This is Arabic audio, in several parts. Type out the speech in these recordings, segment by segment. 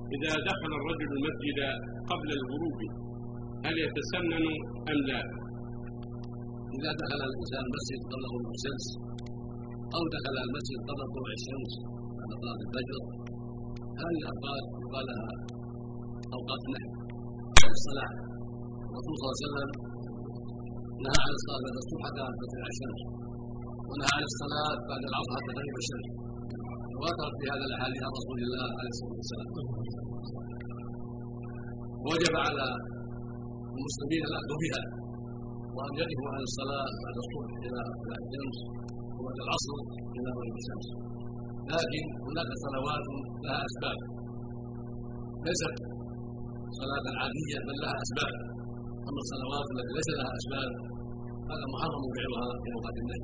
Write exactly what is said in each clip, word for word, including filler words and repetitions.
إذا دخل الرجل المسجد قبل الغروب هل يتسنن أم لا؟ إذا دخل الإنسان المسجد قبل غروب الشمس أو دخل المسجد قبل طلوع الشمس بعد صلاة الفجر، هذه الأوقات يقال لها أوقات نهي عن الصلاة. الرسول صلى الله عليه وسلم نهى عن الصلاة بعد الصبح حتى تطلع الشمس، ونهى عن الصلاة بعد العصر حتى تغيب الشمس، واتت في هذا الأحاديث عن رسول الله عليه الصلاة والسلام. وجب على المسلمين الأخذ بها وأن يقفوا عن الصلاة بعد الصبح إلى طلوع الشمس وبعد العصر إلى غروب الشمس، لكن هناك صلوات لها أسباب ليست صلاة عادية بل لها أسباب. أما الصلوات التي ليس لها أسباب هذا محرم فعلها في أوقات النهي،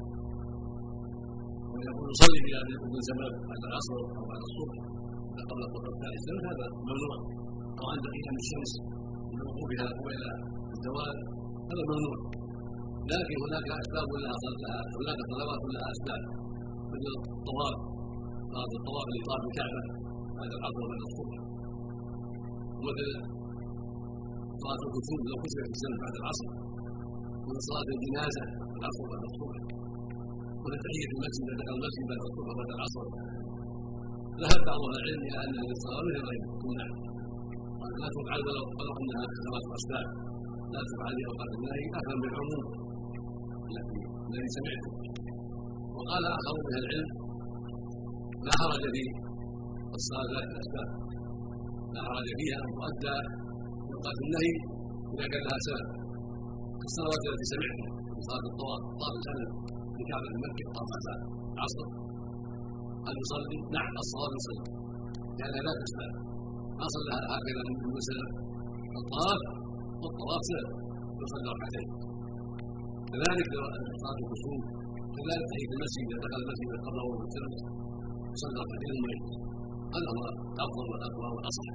ويقول صلي بها بدون سبب بعد العصر أو بعد الصبح قبل طلوع الشمس هذا ممنوع، أو عند قيام الشمس من وقوفها وإلى الزوال هذا ممنوع. لكن هناك أسباب لها هناك صلوات لها أسباب، مثل الطواف، صلاة الطواف لإطاف الكعبة بعد العصر وبعد الصبح، ومثل صلاة الكسوف لو كسرت الشمس بعد العصر، ومن صلاة الجنازة بعد العصر وبعد الصبح، ومن تحية المسجد إذا دخل المسجد بعد الصبح وبعد العصر. ذهب بعض أهل العلم إلى أن هذه الصلاة غير تمنع، لا تفعل ولو ولو أنها ثلاث أسباب، لا تفعل في أوقات النهي أخذا بالعموم الذي سمعته. وقال آخر من أهل العلم لا حرج في الصلاة ذات الأسباب، لا حرج فيها أن تؤدى في أوقات النهي إذا كان لها سبب، كالصلوات التي سمعتها من صلاة الطواف، طاف الأنف في كعبة مكة طاف العصر، هل يصلي؟ نعم الصواب يصلي لأنها لا تسبب، ما صلى هكذا من سبب الطواف، والطواف سبب يصلي ركعتين. كذلك صلاة الكسوف، كذلك تحية المسجد إذا دخل المسجد قبل غروب الشمس يصلي ركعتين ثم يجلس، هذا هو الأفضل والأقوى والأصح،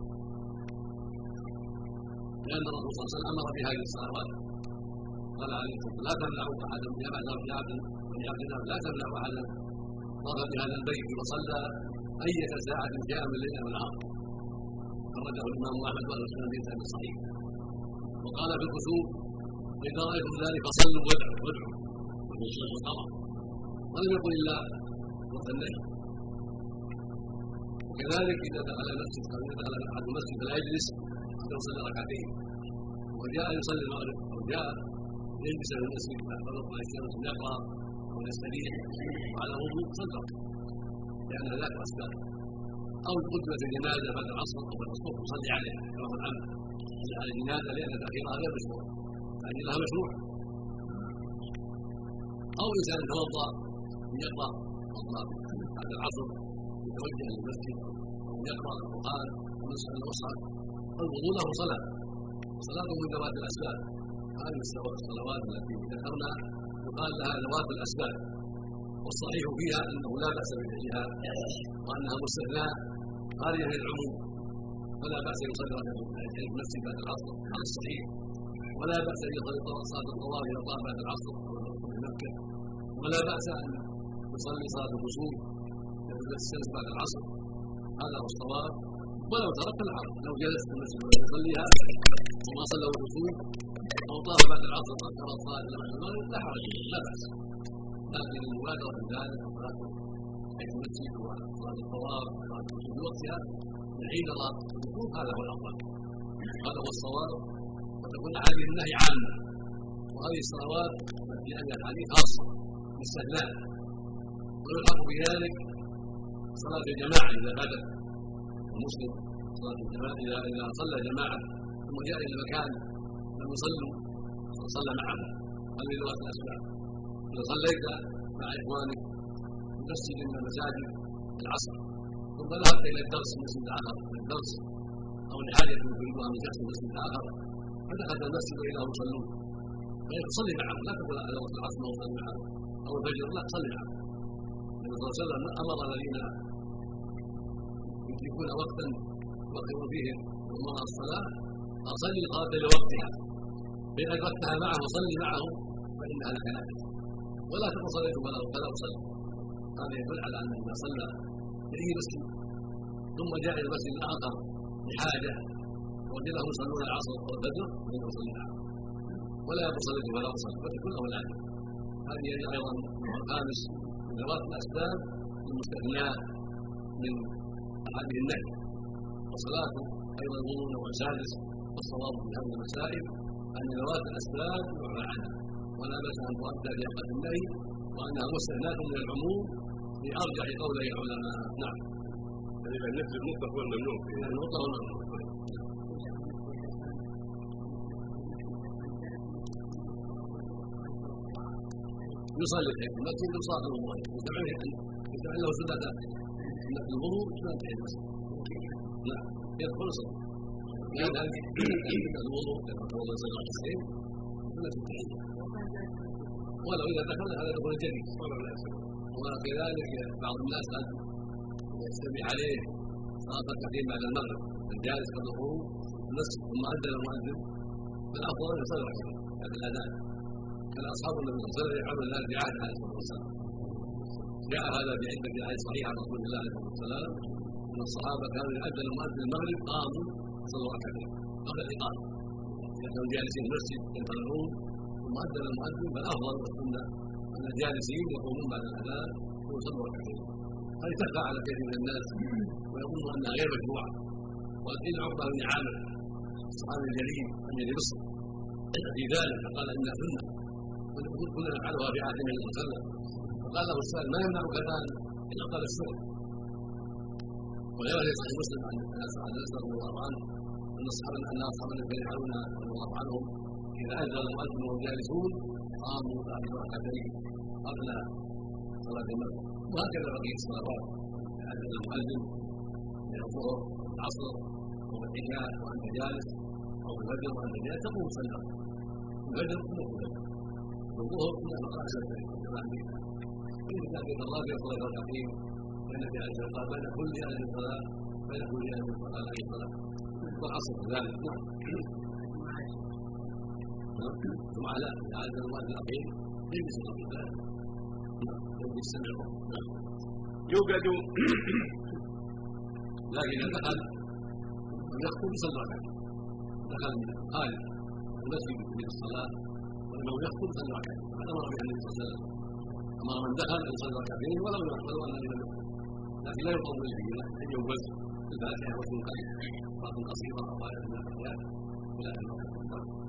لأن الرسول صلى الله عليه وسلم أمر بهذه الصلوات، قال عليه الصلاة والسلام لا تمنعوا أحدا يا بعد عبد بني عبد الله لا تمنعوا أحدا طاف بهذا البيت وصلى أية ساعة جاء من الليل والنهار، خرجه الإمام أحمد وأهل السنة بإسناد صحيح. وقال في الكسوف إذا رأيتم ذلك فصلوا وادعوا وادعوا والشمس والقمر، ولم يقل إلا وقت النهي. وكذلك إذا دخل المسجد إذا دخل أحد المسجد فلا يجلس حتى يصلي ركعتين، وجاء يصلي المغرب أو جاء يجلس في المسجد بعد طلوع الشمس يقرأ ويستريح وعلى وضوء صدق لأن ذاك أسباب، أو قدمة الجنازة بعد العصر أو بعد الصبح يصلي عليها كما هو العمل يصلي على الجنازة لأن تأخيرها غير مشروع، تأجيلها مشروع. أو إنسان توضأ يقرأ بعد العصر يتوجه للمسجد أو يقرأ القرآن ويسأل المصحف، الوضوء له صلاة، صلاة من ذوات الأسباب. هذه الصلوات التي ذكرنا يقال لها ذوات الأسباب، والصحيح فيها أنه لا بأس بفعلها وأنها مستثناة خارجة من العموم، فلا بأس أن يصلي ركعتين في المسجد بعد العصر على الصحيح، ولا بأس أن يصلي صلاة الطواف إذا طاف بعد العصر في مكة، ولا بأس أن يصلي صلاة الكسوف في الشمس بعد العصر، هذا هو الصواب. ولو ترك العصر لو جلس في المسجد ويصليها وما صلى الكسوف أو طاف بعد العصر وأكثر الصلاة إلى بعد المغرب لا حرج لا بأس، لكن المبادرة في ذلك صلاة في المسجد وصلاة الطواف وصلاة الكسوف في وقتها حين رأى الكسوف هذا هو الأفضل، هذا هو الصواب. وتكون هذه النهي عامة، وهذه الصلوات في أن الحديث خاصة مستثناء، ويلحق بذلك صلاة الجماعة إذا بدأ المسلم صلاة الجماعة إذا إذا صلى جماعة ثم جاء إلى مكان لم يصلوا صلى معهم، هذه ذوات الأسباب. إذا صليت مع إخوانك في مسجد من المساجد العصر ثم ذهبت إلى الدرس في مسجد آخر من الدرس أو لحاجة تريدها من شخص مسجد آخر فدخلت المسجد وإذا هم يصلون فتصلي معهم، لا تقول على وقت العصر ما أصلي معهم أو الفجر، لا تصلي معهم. النبي صلى الله عليه وسلم أمر الذين يملكون وقتا يوقفون فيه أمر الصلاة فصلي الصلاة لوقتها، فإن أدركتها معه وصلي معه فإنها لك نافلة، ولا تقل صليت ولا أصلي. هذا يدل على أنه إذا صلى في أي مسجد ثم جاء إلى المسجد الآخر حاجه وجدهم يصلون العصر والفجر وهم يصلون العصر ولا يصلي ولا يصلي بل كلهم العجل. هذه ايضا الخامس من ذوات الاسباب المستثناه من هذه النهي. والصلاه ايضا الوضوء نوع سادس، والصواب في هذه المسائل ان ذوات الاسباب يعفى عنها ولا باس ان تؤدى في اوقات النهي، وانها مستثناه من العموم لارجح قولي العلماء. نعم. يعني النفس المطلق هو الممنوع فيه. المطلق هو الممنوع. يصلي في المسجد بصلاه الوضوء، يجعل له سنتان، سنه الوضوء وسنه تحيه المسجد. نعم يدخل صلاه لان الوضوء يتوضا صلاه التسليم سنه التحيه، ولو اذا دخل هذا دخول الجديد. وكذلك بعض الناس قد يستبيح عليه صلاه التحيه بعد المغرب، الجالس قبل الخروج النصف ثم اذن المؤذن، فالافضل ان يصلي ركعتين بعد الاذان. كان اصحاب النبي صلى الله عليه وسلم يفعلون ذلك في عهد عليه الصلاه والسلام. جاء هذا في عده احاديث صحيحه عن رسول الله عليه الصلاه والسلام ان الصحابه كانوا اذا اذن المؤذن المغرب قاموا صلوا ركعتين قبل الاقامه. اذا كانوا جالسين في المسجد ينتظرون ثم اذن المؤذن، فالافضل والسنه ان الجالسين يقومون بعد الاذان ويصلوا ركعتين. هذه تخفى على كثير من الناس ويظن انها غير مشروعه. وقيل عقبه بن عامر الصحابي الجليل امير مصر في ذلك فقال انها سنه كنا نفعلها في عهد النبي صلى الله عليه وسلم. فقال له السائل ما يمنعك الان؟ الا قال السنه. وغير في صحيح مسلم عن انس رضي الله عنه ان اصحاب ان اصحاب النبي يفعلون رضي الله عنهم اذا اذن المؤذن وهم جالسون قاموا فاخذوا ركعتين قبل صلاه المغرب. وهكذا بقيه الصلوات اذن المؤذن من الظهر والعصر والعشاء وانت جالس او الفجر وانت جالس تقوم تصلي الفجر تقوم والظهر كنا نقرأ وإن كان في الرابع صلاة ركعتين فإن في عشر قال بين كل أهل الصلاة بين كل أهل الصلاة أي صلاة والعصر كذلك. نعم. ثم على عادة المؤذن الأخير يجلس في ذلك. نعم. يجلس سمعه. نعم. يوجد لكن إذا دخل ويخطب يصلي ركعتين. دخل خارج المسجد في الصلاة ولو يخطب صلى ركعتين فقد امر به النبي صلى الله عليه وسلم. امر من دخل ان يصلي ركعتين ولو يحفظ ان لم يخطب، لكن لا يطول به ان يوجز الفاتحه وسوره قصيره او ايه من الايات الى ان